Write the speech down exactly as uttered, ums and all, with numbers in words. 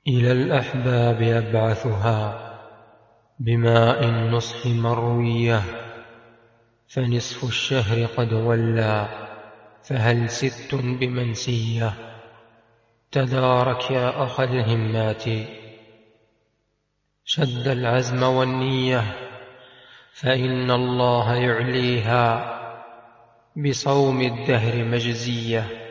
إلى الأحباب أبعثها بماء النصح مروية، فنصف الشهر قد ولى فهل ست بمنسية. تدارك يا أخا الهمات شد العزم والنية، فإن الله يعليها بصوم الدهر مجزية.